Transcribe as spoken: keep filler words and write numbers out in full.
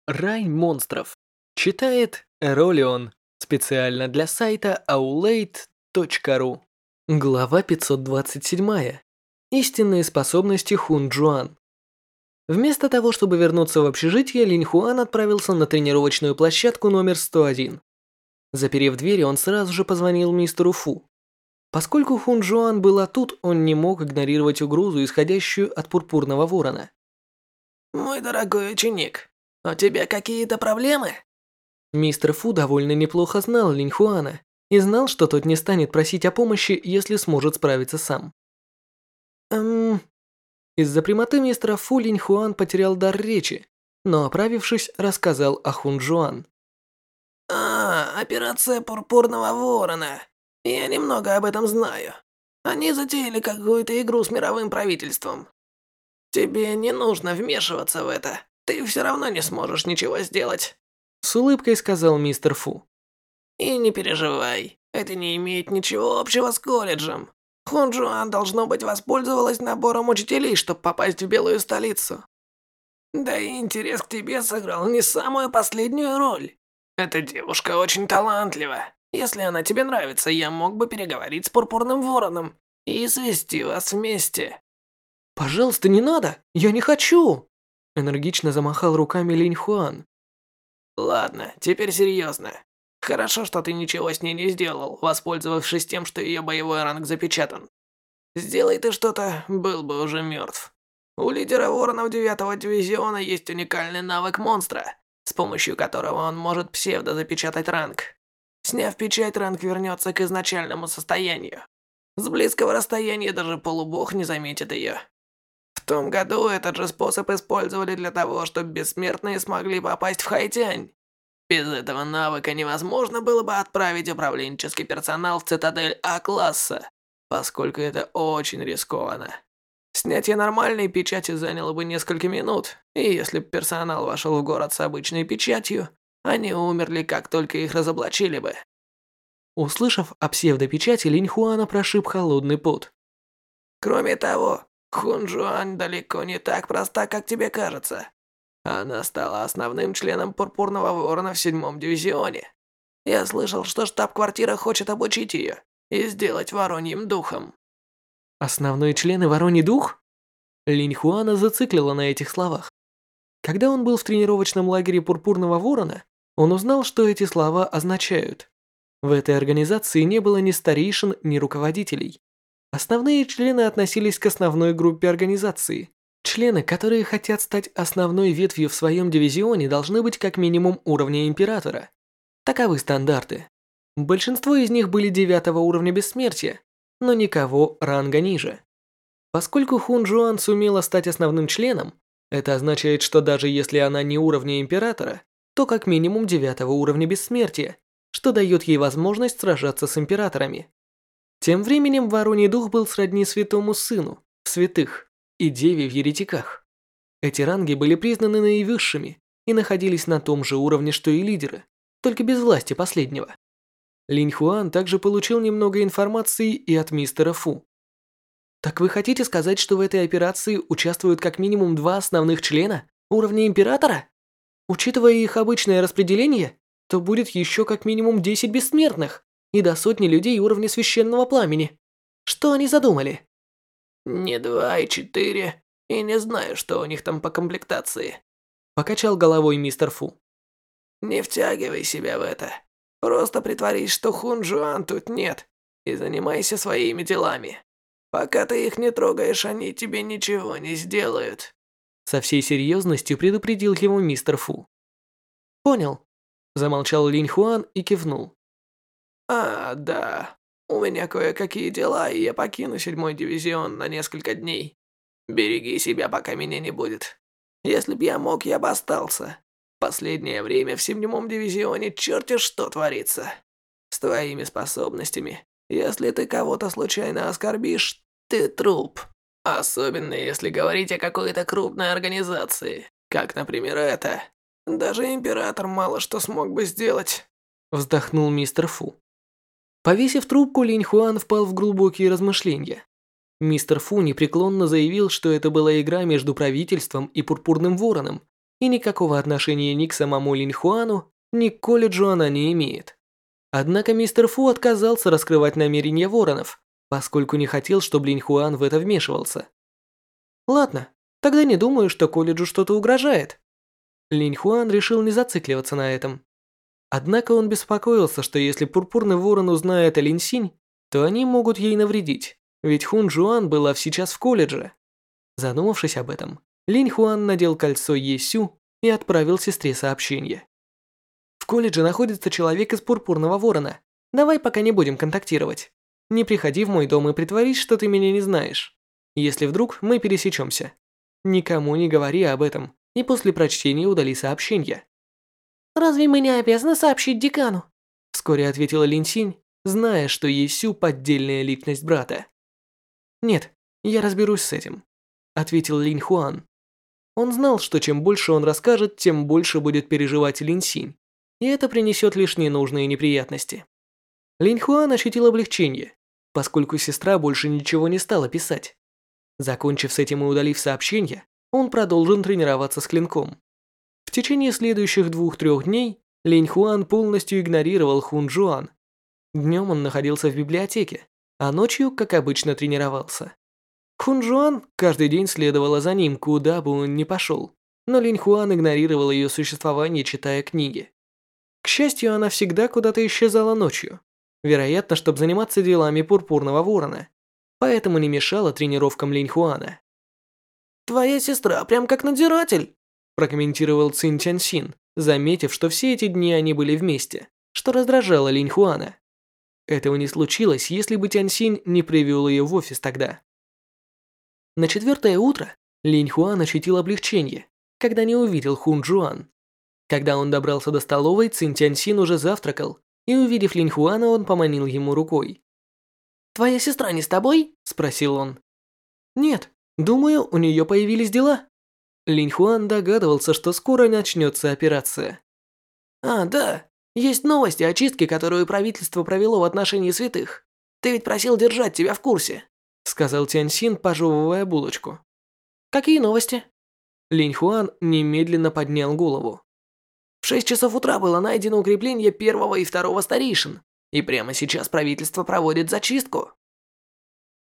Рай монстров. Читает Эролион. Специально для сайта аулейт точка ру. Глава пятьсот двадцать семь. Истинные способности Хун Джуан. Вместо того, чтобы вернуться в общежитие, Линь Хуан отправился на тренировочную площадку номер сто один. Заперев двери, он сразу же позвонил мистеру Фу. Поскольку Хун Джуан была тут, он не мог игнорировать угрозу, исходящую от пурпурного ворона. «Мой дорогой ученик, у тебя какие-то проблемы?» Мистер Фу довольно неплохо знал Линь Хуана и знал, что тот не станет просить о помощи, если сможет справиться сам. Эм... Из-за прямоты мистера Фу Линь Хуан потерял дар речи, но, оправившись, рассказал о Хун Джуан. «А, операция Пурпурного Ворона. Я немного об этом знаю. Они затеяли какую-то игру с мировым правительством. Тебе не нужно вмешиваться в это. Ты все равно не сможешь ничего сделать». С улыбкой сказал мистер Фу. «И не переживай, это не имеет ничего общего с колледжем. Хун Джуан, должно быть, воспользовалась набором учителей, чтобы попасть в Белую столицу. Да и интерес к тебе сыграл не самую последнюю роль. Эта девушка очень талантлива. Если она тебе нравится, я мог бы переговорить с Пурпурным Вороном и свести вас вместе». «Пожалуйста, не надо! Я не хочу!» Энергично замахал руками Линь Хуан. «Ладно, теперь серьезно. Хорошо, что ты ничего с ней не сделал, воспользовавшись тем, что ее боевой ранг запечатан. Сделай ты что-то, был бы уже мертв. У лидера воронов девятого дивизиона есть уникальный навык монстра, с помощью которого он может псевдо-запечатать ранг. Сняв печать, ранг вернется к изначальному состоянию. С близкого расстояния даже полубог не заметит ее. В том году этот же способ использовали для того, чтобы бессмертные смогли попасть в Хайтянь. Без этого навыка невозможно было бы отправить управленческий персонал в цитадель А-класса, поскольку это очень рискованно. Снятие нормальной печати заняло бы несколько минут, и если бы персонал вошел в город с обычной печатью, они умерли, как только их разоблачили бы. Услышав о псевдопечати, Линь Хуана прошиб холодный пот. Кроме того, Хун Джуан далеко не так проста, как тебе кажется. Она стала основным членом Пурпурного Ворона в седьмом дивизионе. Я слышал, что штаб-квартира хочет обучить ее и сделать вороньим духом. Основной член и Вороний дух? Линь Хуана зациклила на этих словах. Когда он был в тренировочном лагере Пурпурного Ворона, он узнал, что эти слова означают. В этой организации не было ни старейшин, ни руководителей. Основные члены относились к основной группе организации. Члены, которые хотят стать основной ветвью в своем дивизионе, должны быть как минимум уровня императора. Таковы стандарты. Большинство из них были девятого уровня бессмертия, но никого ранга ниже. Поскольку Хун Джуан сумела стать основным членом, это означает, что даже если она не уровня императора, то как минимум девятого уровня бессмертия, что дает ей возможность сражаться с императорами. Тем временем Вороний дух был сродни святому сыну в святых и деве в еретиках. Эти ранги были признаны наивысшими и находились на том же уровне, что и лидеры, только без власти последнего. Линь Хуан также получил немного информации и от мистера Фу. Так вы хотите сказать, что в этой операции участвуют как минимум два основных члена уровня императора? Учитывая их обычное распределение, то будет еще как минимум десять бессмертных и до сотни людей уровня священного пламени. Что они задумали? Не два и четыре, и не знаю, что у них там по комплектации. Покачал головой мистер Фу. Не втягивай себя в это. Просто притворись, что Хун Джуан тут нет, и занимайся своими делами. Пока ты их не трогаешь, они тебе ничего не сделают. Со всей серьезностью предупредил его мистер Фу. Понял. Замолчал Линь Хуан и кивнул. А, да. У меня кое-какие дела, и я покину седьмой дивизион на несколько дней. Береги себя, пока меня не будет. Если б я мог, я бы остался. Последнее время в седьмом дивизионе черти что творится. С твоими способностями, если ты кого-то случайно оскорбишь, ты труп. Особенно если говорить о какой-то крупной организации, как, например, это. Даже император мало что смог бы сделать. Вздохнул мистер Фу. Повесив трубку, Линь Хуан впал в глубокие размышления. Мистер Фу непреклонно заявил, что это была игра между правительством и Пурпурным Вороном, и никакого отношения ни к самому Линь Хуану, ни к колледжу она не имеет. Однако мистер Фу отказался раскрывать намерения воронов, поскольку не хотел, чтобы Линь Хуан в это вмешивался. Ладно, тогда не думаю, что колледжу что-то угрожает. Линь Хуан решил не зацикливаться на этом. Однако он беспокоился, что если Пурпурный Ворон узнает о Линь Синь, то они могут ей навредить, ведь Хун Джуан была сейчас в колледже. Задумавшись об этом, Линь Хуан надел кольцо Е Сю и отправил сестре сообщение. В колледже находится человек из Пурпурного Ворона. Давай пока не будем контактировать. Не приходи в мой дом и притворись, что ты меня не знаешь. Если вдруг мы пересечемся. Никому не говори об этом, и после прочтения удали сообщение. Разве мы не обязаны сообщить декану? Вскоре ответила Линь Синь, зная, что Е Сю поддельная личность брата. Нет, я разберусь с этим, ответил Линь Хуан. Он знал, что чем больше он расскажет, тем больше будет переживать Линь Синь, и это принесет лишь ненужные неприятности. Линь Хуан ощутил облегчение, поскольку сестра больше ничего не стала писать. Закончив с этим и удалив сообщение, он продолжил тренироваться с клинком. В течение следующих двух-трех дней Линь Хуан полностью игнорировал Хун Джуан. Днем он находился в библиотеке, а ночью, как обычно, тренировался. Хун Джуан каждый день следовала за ним, куда бы он ни пошел, но Линь Хуан игнорировал ее существование, читая книги. К счастью, она всегда куда-то исчезала ночью, вероятно, чтобы заниматься делами Пурпурного Ворона, поэтому не мешала тренировкам Линь Хуана. «Твоя сестра прям как надзиратель», прокомментировал Цин Тяньсин, заметив, что все эти дни они были вместе, что раздражало Линь Хуана. Этого не случилось, если бы Тяньсин не привел ее в офис тогда. На четвертое утро Линь Хуан ощутил облегчение, когда не увидел Хун Джуан. Когда он добрался до столовой, Цин Тяньсин уже завтракал, и увидев Линь Хуана, он поманил ему рукой. «Твоя сестра не с тобой?» – спросил он. «Нет, думаю, у нее появились дела». Линь Хуан догадывался, что скоро начнется операция. «А, да, есть новости о чистке, которую правительство провело в отношении святых. Ты ведь просил держать тебя в курсе», – сказал Тяньсин, пожевывая булочку. «Какие новости?» Линь Хуан немедленно поднял голову. В шесть часов утра было найдено укрепление первого и второго старейшин, и прямо сейчас правительство проводит зачистку.